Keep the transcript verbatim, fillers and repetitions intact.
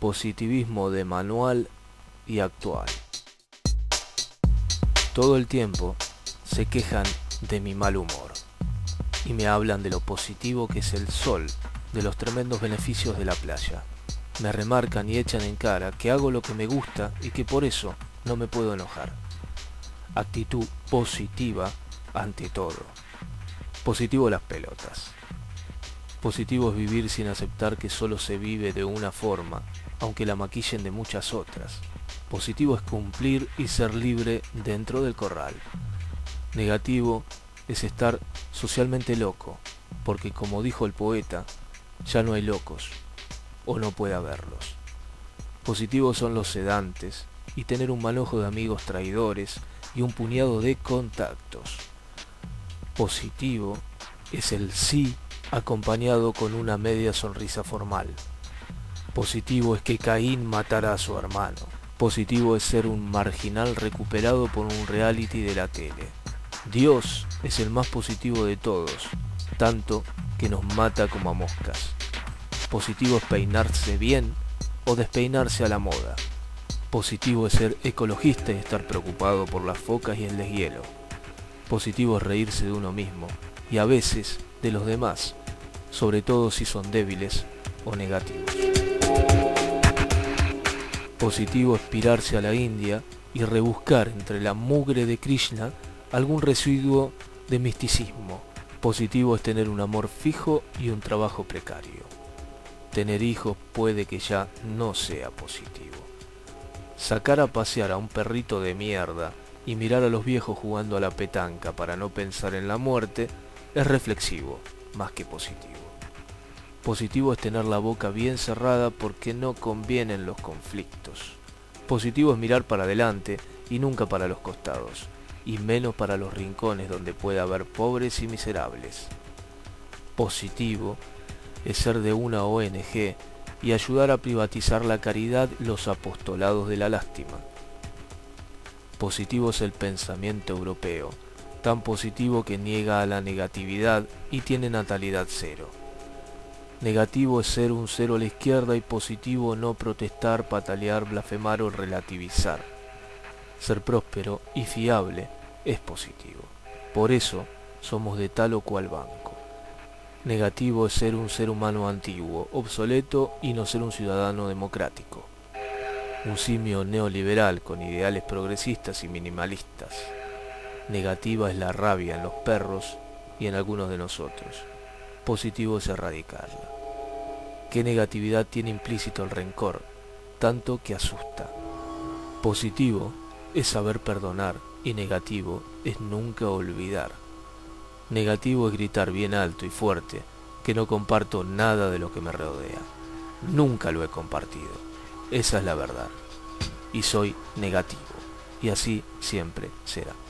positivismo de manual y actual. Todo el tiempo se quejan de mi mal humor y me hablan de lo positivo que es el sol, de los tremendos beneficios de la playa. Me remarcan y echan en cara que hago lo que me gusta y que por eso no me puedo enojar. Actitud positiva ante todo. Positivo las pelotas. Positivo es vivir sin aceptar que solo se vive de una forma, aunque la maquillen de muchas otras. Positivo es cumplir y ser libre dentro del corral. Negativo es estar socialmente loco, porque como dijo el poeta, ya no hay locos, o no puede haberlos. Positivos son los sedantes, y tener un manojo de amigos traidores y un puñado de contactos. Positivo es el sí acompañado con una media sonrisa formal. Positivo es que Caín matará a su hermano. Positivo es ser un marginal recuperado por un reality de la tele. Dios es el más positivo de todos, tanto que nos mata como a moscas. Positivo es peinarse bien o despeinarse a la moda. Positivo es ser ecologista y estar preocupado por las focas y el deshielo. Positivo es reírse de uno mismo y a veces de los demás, sobre todo si son débiles o negativos. Positivo es pirarse a la India y rebuscar entre la mugre de Krishna algún residuo de misticismo. Positivo es tener un amor fijo y un trabajo precario. Tener hijos puede que ya no sea positivo. Sacar a pasear a un perrito de mierda y mirar a los viejos jugando a la petanca para no pensar en la muerte es reflexivo, más que positivo. Positivo es tener la boca bien cerrada porque no convienen los conflictos. Positivo es mirar para adelante y nunca para los costados, y menos para los rincones donde puede haber pobres y miserables. Positivo es ser de una O N Ge y ayudar a privatizar la caridad, los apostolados de la lástima. Positivo es el pensamiento europeo, tan positivo que niega a la negatividad y tiene natalidad cero. Negativo es ser un cero a la izquierda y positivo no protestar, patalear, blasfemar o relativizar. Ser próspero y fiable es positivo. Por eso somos de tal o cual banco. Negativo es ser un ser humano antiguo, obsoleto y no ser un ciudadano democrático. Un simio neoliberal con ideales progresistas y minimalistas. Negativa es la rabia en los perros y en algunos de nosotros. Positivo es erradicarla. ¿Qué negatividad tiene implícito el rencor? Tanto que asusta. Positivo es saber perdonar y negativo es nunca olvidar. Negativo es gritar bien alto y fuerte que no comparto nada de lo que me rodea. Nunca lo he compartido. Esa es la verdad. Y soy negativo. Y así siempre será.